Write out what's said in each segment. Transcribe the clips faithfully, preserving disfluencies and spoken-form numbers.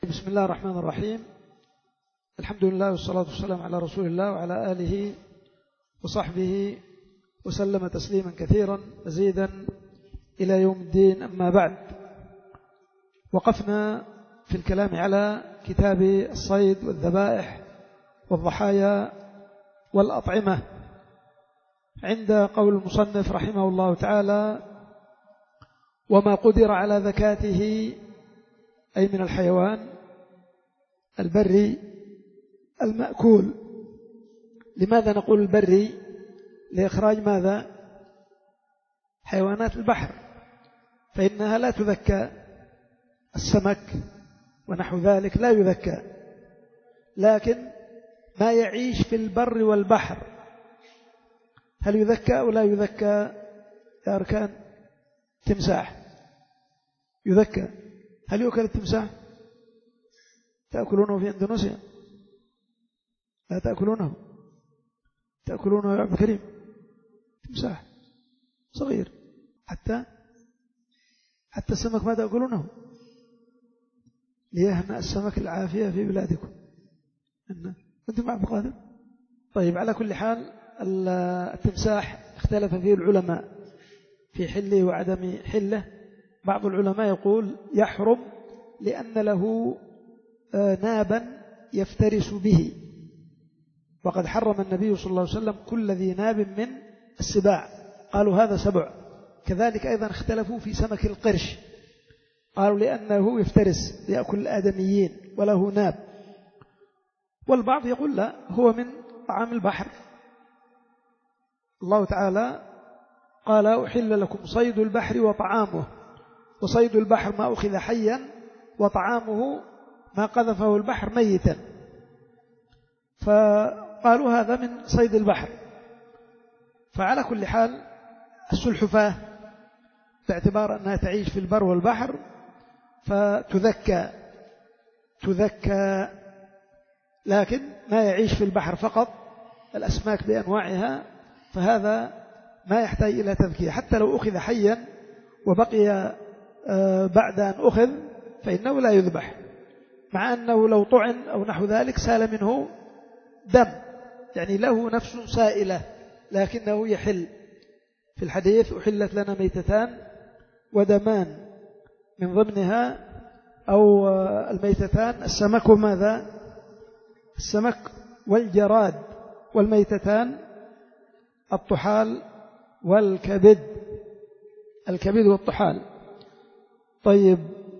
بسم الله الرحمن الرحيم. الحمد لله والصلاة والسلام على رسول الله وعلى آله وصحبه وسلم تسليما كثيرا مزيدا إلى يوم الدين. أما بعد، وقفنا في الكلام على كتاب الصيد والذبائح والضحايا والأطعمة عند قول المصنف رحمه الله تعالى: وما قدر على ذكاته، أي من الحيوان البري المأكول. لماذا نقول البري؟ لإخراج ماذا؟ حيوانات البحر، فإنها لا تذكى. السمك ونحو ذلك لا يذكى، لكن ما يعيش في البر والبحر هل يذكى أو لا يذكى يا أركان؟ تمساح يذكى. هل يؤكل التمساح؟ تأكلونه في إندونيسيا؟ لا تأكلونه. تأكلونه يا عبد الكريم؟ تمساح صغير. حتى حتى السمك ما تأكلونه؟ ليهنأ السمك العافية في بلادكم. أنتم مع عبد القادر؟ طيب، على كل حال التمساح اختلف فيه العلماء في حله وعدم حله. بعض العلماء يقول يحرم لأن له نابا يفترس به، وقد حرم النبي صلى الله عليه وسلم كل ذي ناب من السباع، قالوا هذا سبع. كذلك أيضا اختلفوا في سمك القرش، قالوا لأنه يفترس يأكل الآدميين وله ناب. والبعض يقول لا، هو من طعام البحر. الله تعالى قال: أحل لكم صيد البحر وطعامه، وصيد البحر ما أخذ حيا، وطعامه ما قذفه البحر ميتا. فقالوا هذا من صيد البحر. فعلى كل حال السلحفاة باعتبار أنها تعيش في البر والبحر فتذكى تذكى لكن ما يعيش في البحر فقط، الأسماك بأنواعها، فهذا ما يحتاج إلى تذكية. حتى لو أخذ حيا وبقي بعد أن أخذ فإنه لا يذبح، مع أنه لو طعن أو نحو ذلك سال منه دم، يعني له نفس سائلة، لكنه يحل. في الحديث: أحلت لنا ميتتان ودمان، من ضمنها أو الميتتان السمك وماذا؟ السمك والجراد، والميتتان الطحال والكبد، الكبد والطحال. طيب،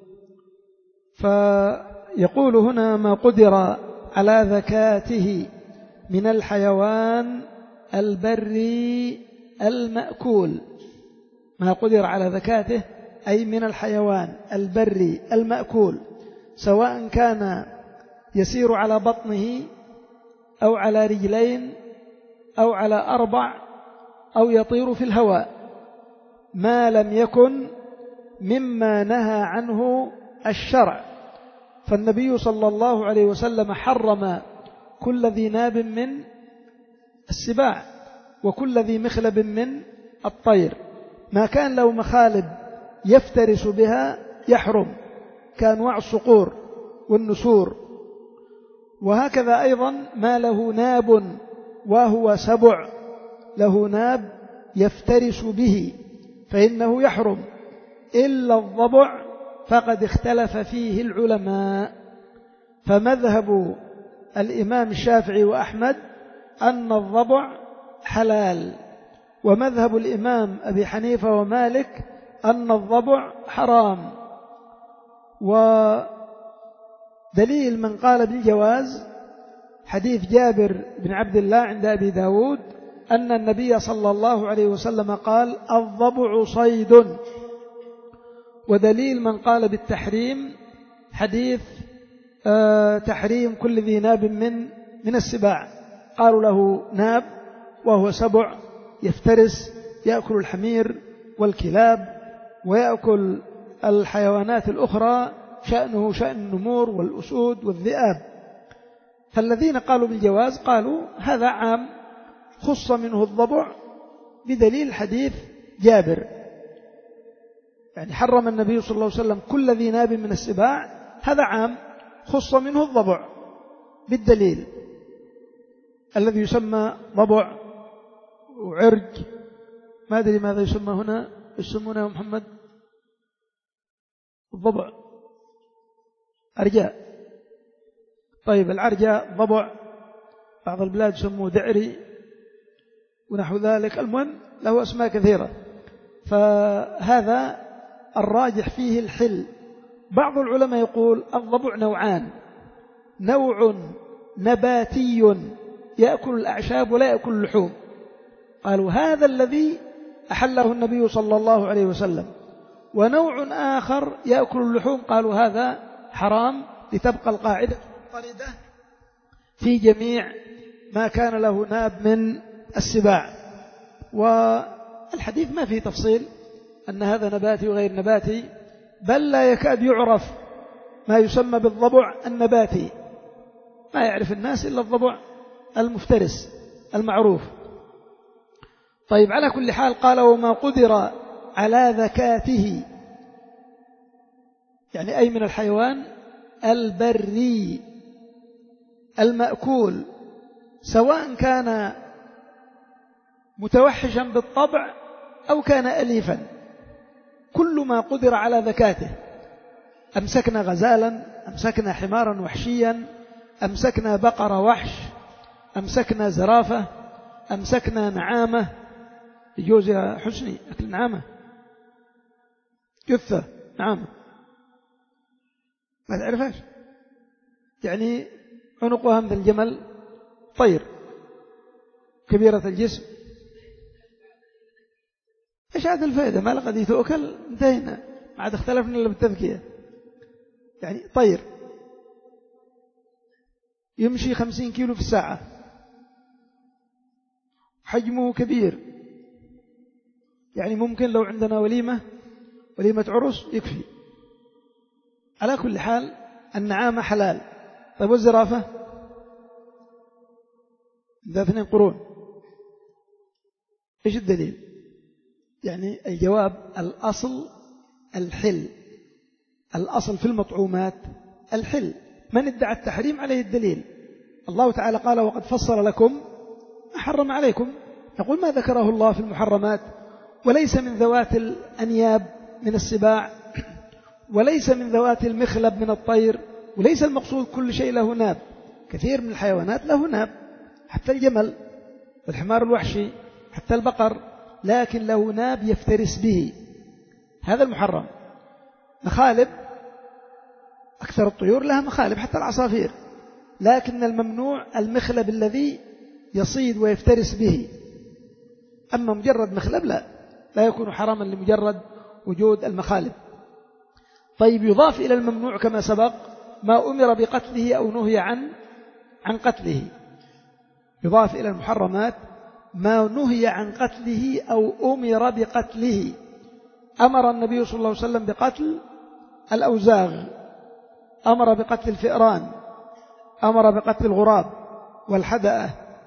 فيقول هنا: ما قدر على ذكاته من الحيوان البري المأكول. ما قدر على ذكاته أي من الحيوان البري المأكول، سواء كان يسير على بطنه أو على رجلين أو على أربع أو يطير في الهواء، ما لم يكن مما نهى عنه الشرع. فالنبي صلى الله عليه وسلم حرم كل ذي ناب من السباع وكل ذي مخلب من الطير. ما كان له مخالب يفترس بها يحرم، كأنواع الصقور والنسور. وهكذا أيضا ما له ناب وهو سبع، له ناب يفترس به فإنه يحرم، إلا الضبع فقد اختلف فيه العلماء. فمذهب الإمام الشافعي وأحمد أن الضبع حلال، ومذهب الإمام أبي حنيفة ومالك أن الضبع حرام. ودليل من قال بالجواز حديث جابر بن عبد الله عند أبي داود أن النبي صلى الله عليه وسلم قال: الضبع صيد. ودليل من قال بالتحريم حديث آه تحريم كل ذي ناب من من السباع، قالوا له ناب وهو سبع يفترس، يأكل الحمير والكلاب ويأكل الحيوانات الأخرى، شأنه شأن النمور والأسود والذئاب. فالذين قالوا بالجواز قالوا هذا عام خص منه الضبع بدليل حديث جابر، يعني حرم النبي صلى الله عليه وسلم كل ذي ناب من السباع، هذا عام خص منه الضبع بالدليل الذي يسمى ضبع وعرج، ما أدري ماذا يسمى هنا، يسمونه يا محمد الضبع أرجاء. طيب العرجاء ضبع، بعض البلاد يسموه دعري ونحو ذلك، المهم له أسماء كثيرة. فهذا الراجح فيه الحل. بعض العلماء يقول الضبع نوعان، نوع نباتي يأكل الأعشاب ولا يأكل اللحوم، قالوا هذا الذي أحله النبي صلى الله عليه وسلم، ونوع آخر يأكل اللحوم، قالوا هذا حرام، لتبقى القاعدة مضطردة في جميع ما كان له ناب من السباع. والحديث ما فيه تفصيل أن هذا نباتي وغير نباتي، بل لا يكاد يعرف ما يسمى بالضبع النباتي، ما يعرف الناس إلا الضبع المفترس المعروف. طيب على كل حال قال وما قدر على ذكاته، يعني أي من الحيوان البري المأكول، سواء كان متوحشا بالطبع أو كان أليفا، كل ما قدر على ذكاته، أمسكنا غزالا، أمسكنا حمارا وحشيا، أمسكنا بقرة وحش، أمسكنا زرافة، أمسكنا نعامة، يجوز يا حسني أكل نعامة، جثة نعامة ما تعرفهاش، يعني عنقها مثل الجمل، طير كبيرة الجسم، إيش هذا الفائدة؟ ما لقد تؤكل، انتهينا، ما عاد اختلفنا إلا بالتذكية. يعني طير يمشي خمسين كيلو في الساعة، حجمه كبير، يعني ممكن لو عندنا وليمة وليمة عرس يكفي. على كل حال النعامة حلال. طيب والزرافة ذا اثنين قرون، إيش الدليل؟ يعني الجواب الأصل الحل، الأصل في المطعومات الحل، من ادعى التحريم عليه الدليل. الله تعالى قال وقد فصل لكم ما حرم عليكم، يقول ما ذكره الله في المحرمات، وليس من ذوات الأنياب من السباع، وليس من ذوات المخلب من الطير، وليس المقصود كل شيء له ناب، كثير من الحيوانات له ناب، حتى الجمل والحمار الوحشي حتى البقر، لكن له ناب يفترس به، هذا المحرم. مخالب، أكثر الطيور لها مخالب حتى العصافير، لكن الممنوع المخلب الذي يصيد ويفترس به، أما مجرد مخلب لا لا يكون حراما لمجرد وجود المخالب. طيب يضاف إلى الممنوع كما سبق ما أمر بقتله أو نهي عن عن قتله، يضاف إلى المحرمات ما نهي عن قتله أو أمر بقتله. أمر النبي صلى الله عليه وسلم بقتل الأوزاغ، أمر بقتل الفئران، أمر بقتل الغراب والحدأة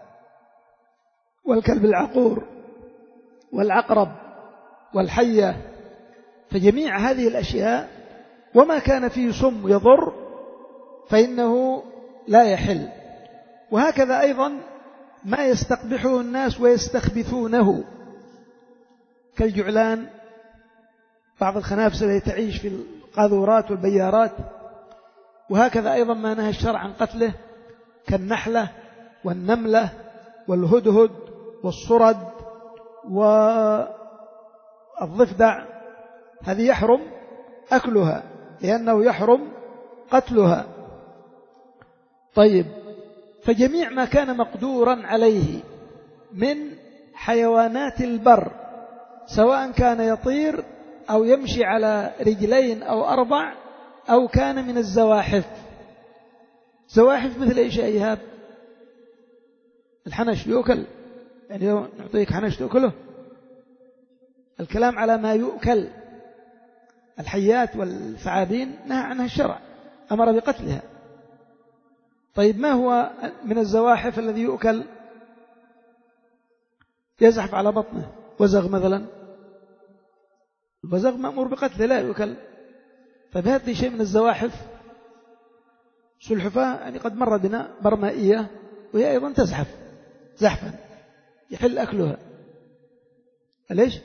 والكلب العقور والعقرب والحية، فجميع هذه الأشياء وما كان فيه سم يضر فإنه لا يحل. وهكذا أيضا ما يستقبحه الناس ويستخبثونه كالجعلان، بعض الخنافس التي تعيش في القاذورات والبيارات، وهكذا أيضا ما نهى الشرع عن قتله كالنحلة والنملة والهدهد والصرد والضفدع، هذه يحرم أكلها لأنه يحرم قتلها. طيب فجميع ما كان مقدورا عليه من حيوانات البر، سواء كان يطير أو يمشي على رجلين أو أربع أو كان من الزواحف. زواحف مثل إيش يا إيهاب؟ الحنش يؤكل، يعني لو نعطيك حنش تأكله، الكلام على ما يؤكل. الحيات والثعابين نهى عنها الشرع، أمر بقتلها. طيب ما هو من الزواحف الذي يؤكل؟ يزحف على بطنه، وزغ مثلا، الوزغ مأمور بقتله لا يؤكل. طيب هذه شيء من الزواحف، سلحفاة يعني قد مر بنا برمائية وهي أيضا تزحف زحفا يحل أكلها. ليش؟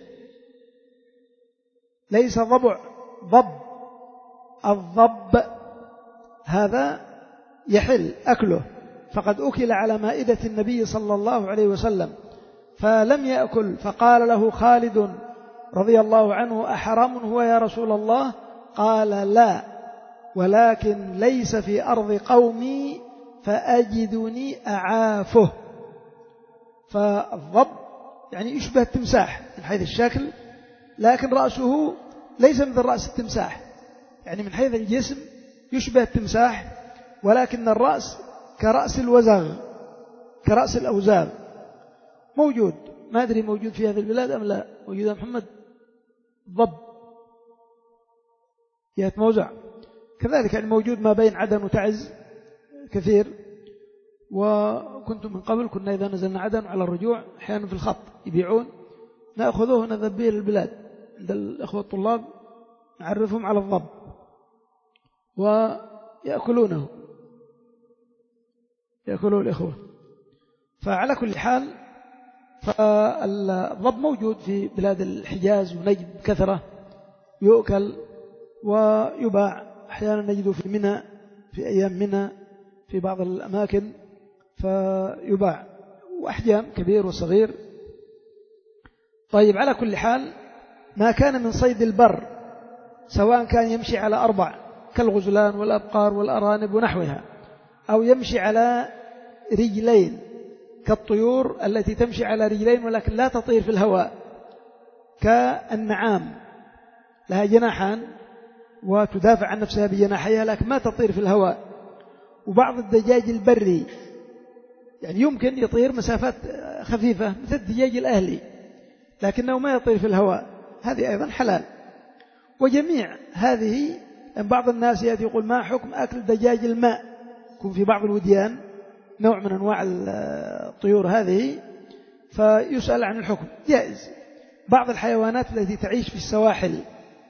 ليس ضبع، ضب. الضب هذا يحل أكله، فقد أكل على مائدة النبي صلى الله عليه وسلم فلم يأكل، فقال له خالد رضي الله عنه: أحرام هو يا رسول الله؟ قال: لا، ولكن ليس في أرض قومي فأجدني أعافه. فالضب يعني يشبه التمساح من حيث الشكل، لكن رأسه ليس مثل رأس التمساح، يعني من حيث الجسم يشبه التمساح، ولكن الرأس كرأس الوزغ، كرأس الأوزاغ. موجود، ما أدري موجود في هذه البلاد أم لا. موجود يا محمد ضب يتموزع كذلك، يعني موجود ما بين عدن وتعز كثير. وكنت من قبل كنا إذا نزلنا عدن على الرجوع أحيانا في الخط يبيعون، نأخذوه ونذهب به للبلاد عند الأخوة الطلاب، نعرفهم على الضب ويأكلونه، يأكلوه الإخوة. فعلى كل حال فالضب موجود في بلاد الحجاز ونجد كثرة، يؤكل ويباع. أحيانا نجده في منى، في أيام منى في بعض الأماكن فيباع، وأحجام كبير وصغير. طيب، على كل حال ما كان من صيد البر سواء كان يمشي على أربع كالغزلان والأبقار والأرانب ونحوها، أو يمشي على رجلين كالطيور التي تمشي على رجلين ولكن لا تطير في الهواء، كالنعام لها جناحان وتدافع عن نفسها بجناحيها لكن ما تطير في الهواء، وبعض الدجاج البري يعني يمكن يطير مسافات خفيفة مثل الدجاج الأهلي لكنه ما يطير في الهواء، هذه أيضا حلال. وجميع هذه بعض الناس يأتي يقول: ما حكم أكل دجاج الماء؟ يكون في بعض الوديان نوع من أنواع الطيور هذه، فيسأل عن الحكم. جائز. بعض الحيوانات التي تعيش في السواحل،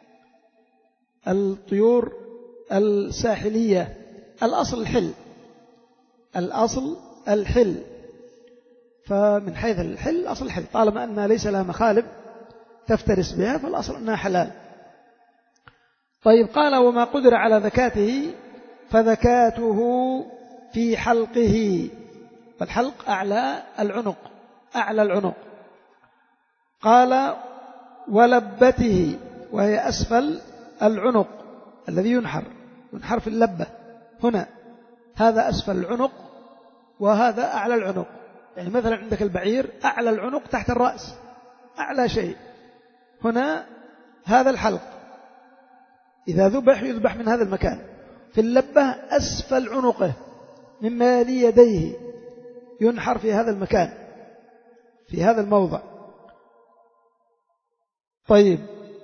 الطيور الساحلية، الأصل الحل، الأصل الحل، فمن حيث الحل أصل الحل طالما أنها ليس لها مخالب تفترس بها فالأصل أنها حلال. طيب، قال: وما قدر على ذكاته فذكاته في حلقه، فالحلق أعلى العنق، أعلى العنق. قال: ولبته، وهي أسفل العنق الذي ينحر، ينحر في اللبة هنا، هذا أسفل العنق وهذا أعلى العنق. يعني مثلا عندك البعير أعلى العنق تحت الرأس، أعلى شيء هنا، هذا الحلق إذا ذبح يذبح من هذا المكان. في اللبة أسفل عنقه مما يلي يديه ينحر في هذا المكان، في هذا الموضع. طيب،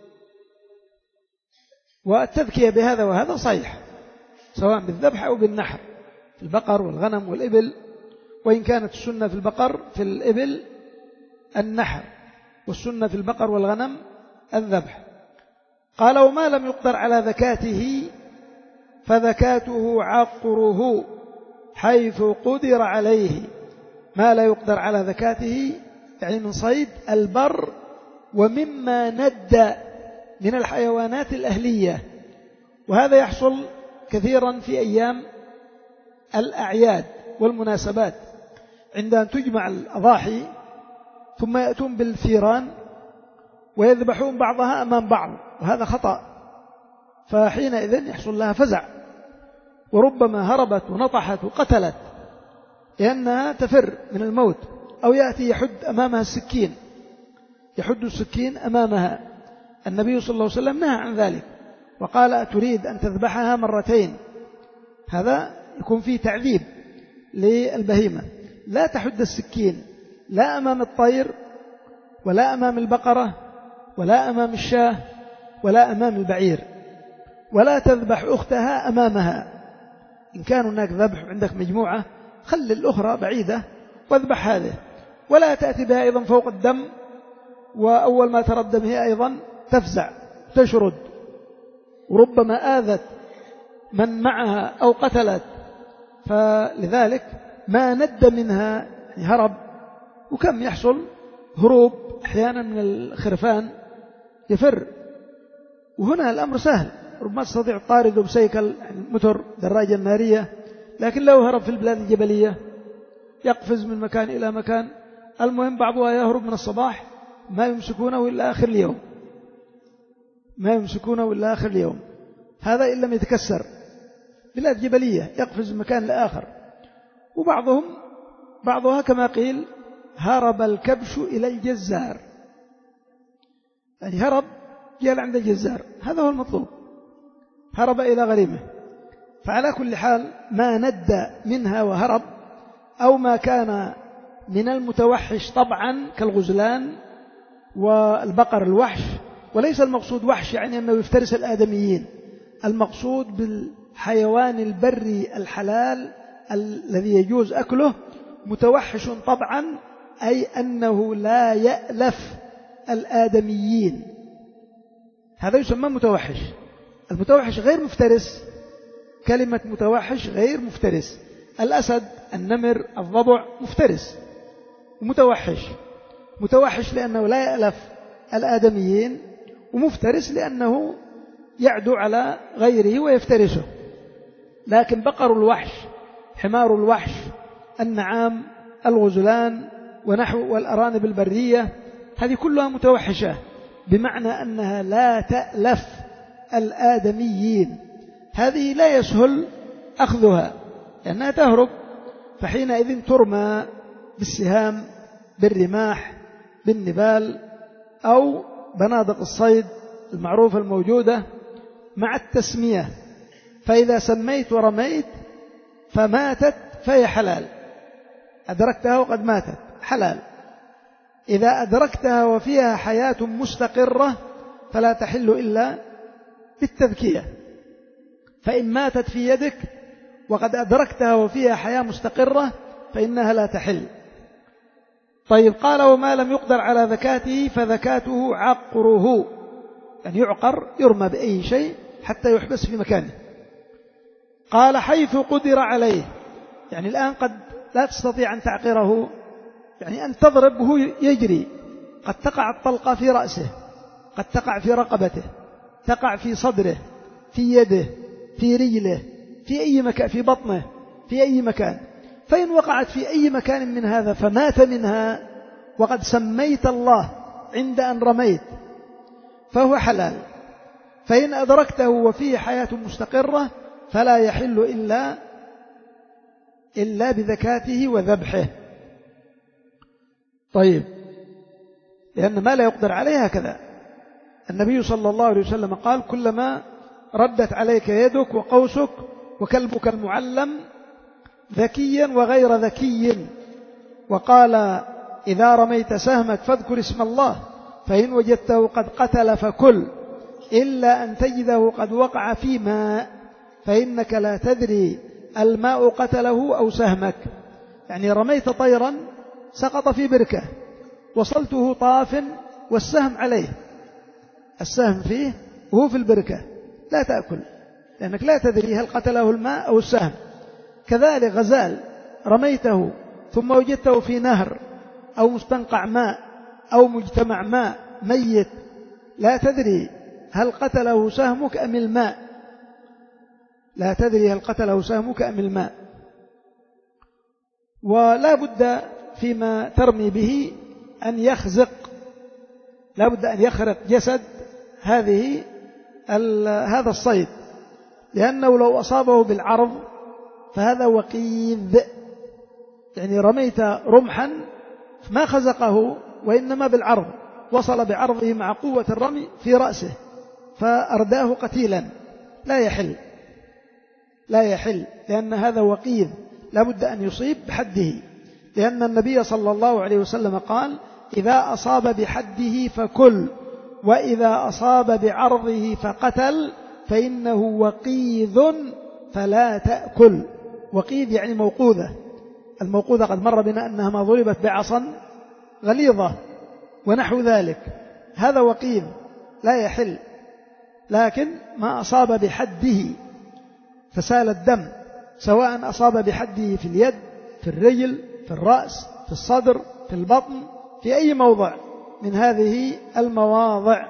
والتذكية بهذا وهذا صحيح سواء بالذبح أو بالنحر في البقر والغنم والإبل، وإن كانت السنة في البقر في الإبل النحر، والسنة في البقر والغنم الذبح. قال: وما لم يقدر على ذكاته فذكاته عقره، حيث قدر عليه. ما لا يقدر على ذكاته يعني من صيد البر ومما ند من الحيوانات الأهلية، وهذا يحصل كثيرا في أيام الأعياد والمناسبات عند أن تجمع الأضاحي ثم يأتون بالثيران ويذبحون بعضها أمام بعض، وهذا خطأ، فحينئذ يحصل لها فزع وربما هربت ونطحت وقتلت لأنها تفر من الموت، أو يأتي يحد أمامها السكين، يحد السكين أمامها. النبي صلى الله عليه وسلم نهى عن ذلك وقال: أتريد أن تذبحها مرتين؟ هذا يكون فيه تعذيب للبهيمة. لا تحد السكين لا أمام الطير ولا أمام البقرة ولا أمام الشاة ولا أمام البعير، ولا تذبح أختها أمامها. إن كان هناك ذبح عندك مجموعة خل الأخرى بعيدة واذبح هذه، ولا تأتي بها أيضا فوق الدم، وأول ما ترى الدم هي أيضا تفزع تشرد، وربما آذت من معها أو قتلت فلذلك ما ند منها يعني هرب. وكم يحصل هروب أحيانا من الخرفان يفر، وهنا الأمر سهل، ربما تستطيع الطارد بسيكل متر دراجة نارية، لكن لو هرب في البلاد الجبلية يقفز من مكان إلى مكان. المهم بعضها يهرب من الصباح ما يمسكونه إلا آخر اليوم، ما يمسكونه إلا آخر اليوم، هذا إن لم يتكسر. بلاد جبلية يقفز من مكان لآخر. وبعضهم بعضها كما قيل هرب الكبش إلى الجزار، يعني هرب جاء عند الجزار، هذا هو المطلوب، هرب إلى غريمه. فعلى كل حال ما ند منها وهرب أو ما كان من المتوحش طبعا كالغزلان والبقر الوحش. وليس المقصود وحش يعني أنه يفترس الآدميين، المقصود بالحيوان البري الحلال الذي يجوز أكله. متوحش طبعا أي أنه لا يألف الآدميين، هذا يسمى متوحش. المتوحش غير مفترس، كلمة متوحش غير مفترس. الأسد، النمر، الضبع مفترس ومتوحش. متوحش لأنه لا يألف الآدميين، ومفترس لأنه يعدو على غيره ويفترسه. لكن بقر الوحش، حمار الوحش، النعام، الغزلان ونحو والأرانب البرية، هذه كلها متوحشة، بمعنى أنها لا تألف الآدميين. هذه لا يسهل أخذها لأنها تهرب، فحينئذ ترمى بالسهام، بالرماح، بالنبال أو بنادق الصيد المعروفة الموجودة مع التسمية. فإذا سميت ورميت فماتت فهي حلال، أدركتها وقد ماتت حلال. إذا أدركتها وفيها حياة مستقرة فلا تحل إلا بالتذكية. فإن ماتت في يدك وقد أدركتها وفيها حياة مستقرة فإنها لا تحل. طيب، قال وما لم يقدر على ذكاته فذكاته عقره، يعني يعقر، يرمى بأي شيء حتى يحبس في مكانه. قال حيث قدر عليه، يعني الآن قد لا تستطيع أن تعقره، يعني أن تضرب وهو يجري، قد تقع الطلقة في رأسه، قد تقع في رقبته، تقع في صدره، في يده، في رجله، في أي مكان، في بطنه، في أي مكان. فإن وقعت في أي مكان من هذا فمات منها وقد سميت الله عند أن رميت فهو حلال. فإن أدركته وفيه حياة مستقرة فلا يحل إلا إلا بذكاته وذبحه. طيب، لأن ما لا يقدر عليه هكذا. النبي صلى الله عليه وسلم قال كلما ردت عليك يدك وقوسك وكلبك المعلم ذكيا وغير ذكي. وقال إذا رميت سهمك فاذكر اسم الله، فإن وجدته قد قتل فكل، إلا أن تجده قد وقع في ماء، فإنك لا تدري الماء قتله أو سهمك. يعني رميت طيرا سقط في بركة، وصلته طاف والسهم عليه، السهم فيه وهو في البركة، لا تأكل لأنك لا تدري هل قتله الماء أو السهم. كذلك غزال رميته ثم وجدته في نهر أو مستنقع ماء أو مجتمع ماء ميت، لا تدري هل قتله سهمك أم الماء، لا تدري هل قتله سهمك أم الماء. ولا بد فيما ترمي به أن يخزق، لا بد أن يخرق جسد هذه هذا الصيد، لأنه لو أصابه بالعرض فهذا وقيذ، يعني رميت رمحا ما خزقه وإنما بالعرض، وصل بعرضه مع قوة الرمي في رأسه فأرداه قتيلا، لا يحل، لا يحل، لأن هذا وقيذ لا بد أن يصيب بحده، لأن النبي صلى الله عليه وسلم قال إذا أصاب بحده فكل، وإذا أصاب بعرضه فقتل، فإنه وقيذ فلا تأكل. وقيذ يعني موقوذة، الموقوذة قد مر بنا أنها ما ضربت بعصا غليظة ونحو ذلك، هذا وقيذ لا يحل. لكن ما أصاب بحده فسال الدم سواء أصاب بحده في اليد، في الرجل، في الرأس، في الصدر، في البطن، في أي موضع من هذه المواضع.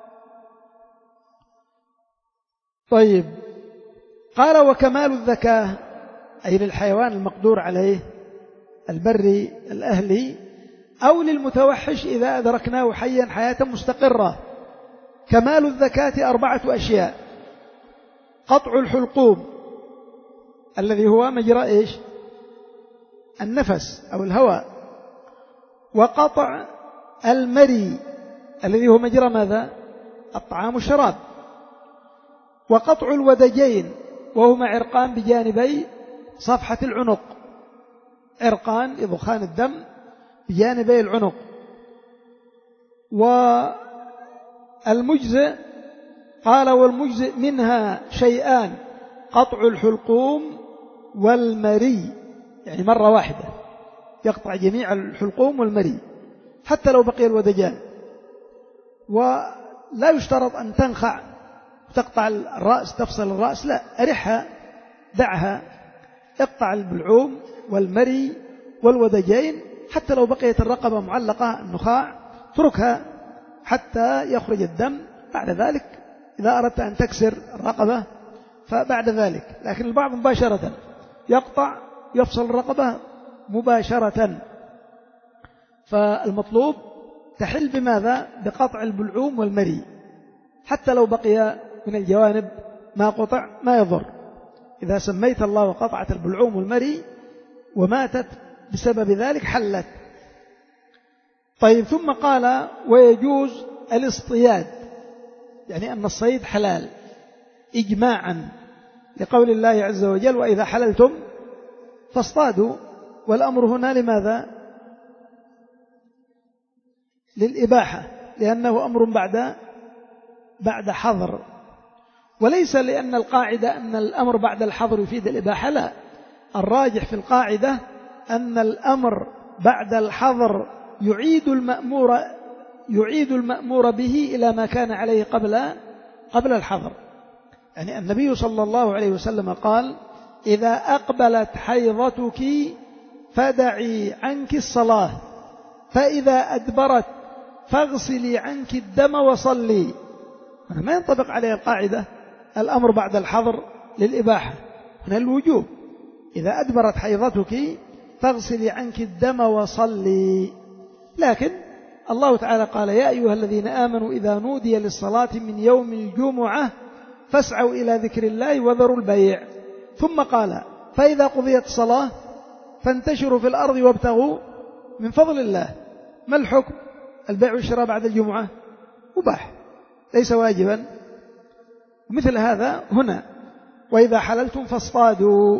طيب، قال وكمال الذكاء أي للحيوان المقدور عليه البري الأهلي أو للمتوحش إذا أدركناه حيا حياة مستقرة. كمال الذكاة أربعة أشياء: قطع الحلقوم الذي هو مجرى إيش؟ النفس أو الهواء، وقطع المري الذي هو مجرى ماذا؟ الطعام والشراب، وقطع الودجين وهما عرقان بجانبي صفحة العنق، عرقان لضخان الدم بجانبي العنق. والمجزئ قال والمجزئ منها شيئان: قطع الحلقوم والمري، يعني مرة واحدة يقطع جميع الحلقوم والمري حتى لو بقي الودجان. ولا يشترط أن تنخع تقطع الرأس تفصل الرأس، لا، أرحها دعها، اقطع البلعوم والمري والودجين حتى لو بقيت الرقبة معلقة النخاع اتركها حتى يخرج الدم. بعد ذلك إذا أردت أن تكسر الرقبة فبعد ذلك، لكن البعض مباشرة يقطع يفصل الرقبة مباشرة. فالمطلوب تحل بماذا؟ بقطع البلعوم والمري حتى لو بقي من الجوانب ما قطع ما يضر. إذا سميت الله وقطعت البلعوم والمري وماتت بسبب ذلك حلت. طيب، ثم قال ويجوز الاصطياد، يعني أن الصيد حلال إجماعا لقول الله عز وجل وإذا حللتم فاصطادوا. والأمر هنا لماذا؟ للإباحة، لأنه أمر بعد بعد حظر، وليس لأن القاعدة أن الأمر بعد الحظر يفيد الإباحة، لا، الراجح في القاعدة أن الأمر بعد الحظر يعيد المأمور يعيد المأمور به إلى ما كان عليه قبل قبل الحظر. يعني النبي صلى الله عليه وسلم قال إذا أقبلت حيضتك فدعي عنك الصلاة، فإذا أدبرت فاغسلي عنك الدم وصلي. هنا ما ينطبق عليه القاعدة الأمر بعد الحظر للإباحة، هنا الوجوب. إذا أدبرت حيضتك فاغسلي عنك الدم وصلي. لكن الله تعالى قال يا أيها الذين آمنوا إذا نودي للصلاة من يوم الجمعة فاسعوا إلى ذكر الله وذروا البيع. ثم قال فإذا قضيت الصلاة فانتشروا في الأرض وابتغوا من فضل الله. ما الحكم؟ البيع والشراء بعد الجمعة مباح ليس واجبا. مثل هذا هنا وإذا حللتم فاصطادوا.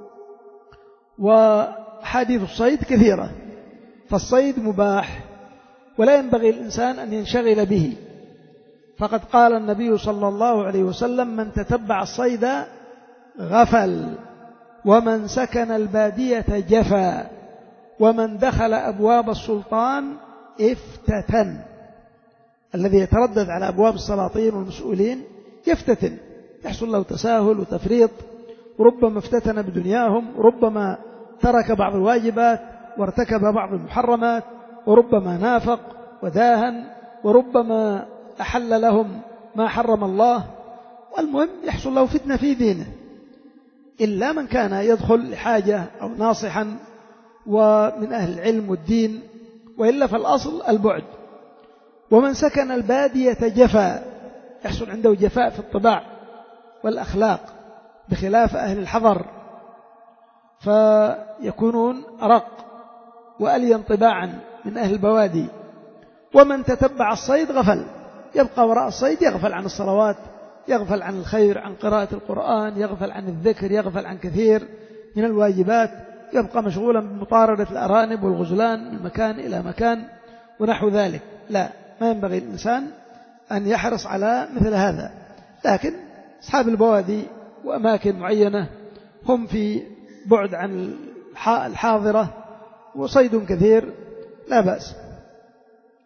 وحديث الصيد كثيرة، فالصيد مباح ولا ينبغي الإنسان أن ينشغل به. فقد قال النبي صلى الله عليه وسلم من تتبع الصيد غفل، ومن سكن البادية جفا، ومن دخل أبواب السلطان افتتن. الذي يتردد على أبواب السلاطين والمسؤولين يفتتن، يحصل له تساهل وتفريط، وربما افتتن بدنياهم، وربما ترك بعض الواجبات وارتكب بعض المحرمات، وربما نافق وداهن، وربما أحل لهم ما حرم الله. والمهم يحصل له فتنة في دينه، إلا من كان يدخل لحاجة أو ناصحا ومن أهل العلم والدين، وإلا فالأصل البعد. ومن سكن البادية جفا، يحصل عنده جفاء في الطباع والأخلاق بخلاف أهل الحضر، فيكونون أرق وألين طباعا من أهل البوادي. ومن تتبع الصيد غفل، يبقى وراء الصيد، يغفل عن الصلوات، يغفل عن الخير، عن قراءة القرآن، يغفل عن الذكر، يغفل عن كثير من الواجبات، يبقى مشغولا بمطاردة الأرانب والغزلان من مكان إلى مكان ونحو ذلك. لا، ما ينبغي الإنسان أن يحرص على مثل هذا. لكن أصحاب البوادي وأماكن معينة هم في بعد عن الحاضرة وصيد كثير لا بأس.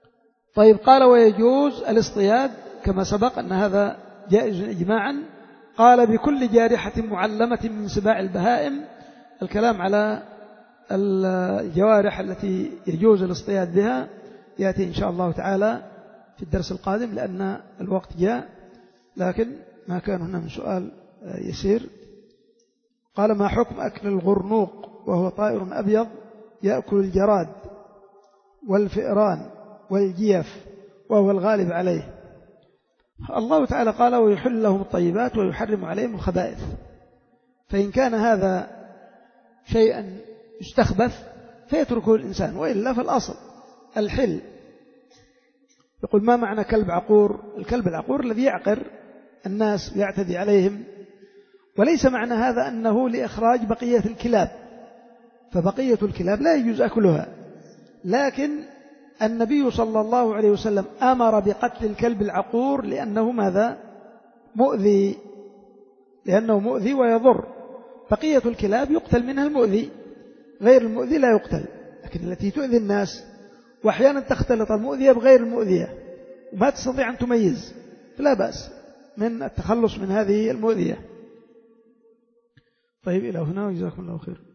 طيب، قال ويجوز الاصطياد كما سبق أن هذا جائز إجماعا. قال بكل جارحة معلمة من سباع البهائم، الكلام على الجوارح التي يجوز الاصطياد بها يأتي إن شاء الله تعالى في الدرس القادم، لأن الوقت جاء، لكن ما كان هنا من سؤال يسير. قال ما حكم أكل الغرنوق وهو طائر أبيض يأكل الجراد والفئران والجيف وهو الغالب عليه؟ الله تعالى قال ويحل لهم الطيبات ويحرم عليهم الخبائث، فإن كان هذا شيئا يستخبث فيتركه الإنسان، وإلا فالأصل الحل. يقول ما معنى كلب عقور؟ الكلب العقور الذي يعقر الناس ويعتدي عليهم، وليس معنى هذا أنه لإخراج بقية الكلاب، فبقية الكلاب لا يجوز أكلها، لكن النبي صلى الله عليه وسلم أمر بقتل الكلب العقور لأنه ماذا؟ مؤذي، لأنه مؤذي ويضر. بقية الكلاب يقتل منها المؤذي، غير المؤذي لا يقتل، لكن التي تؤذي الناس، وأحيانا تختلط المؤذية بغير المؤذية وما تستطيع أن تميز، فلا بأس من التخلص من هذه المؤذية. طيب إلى هنا وجزاكم الله خير.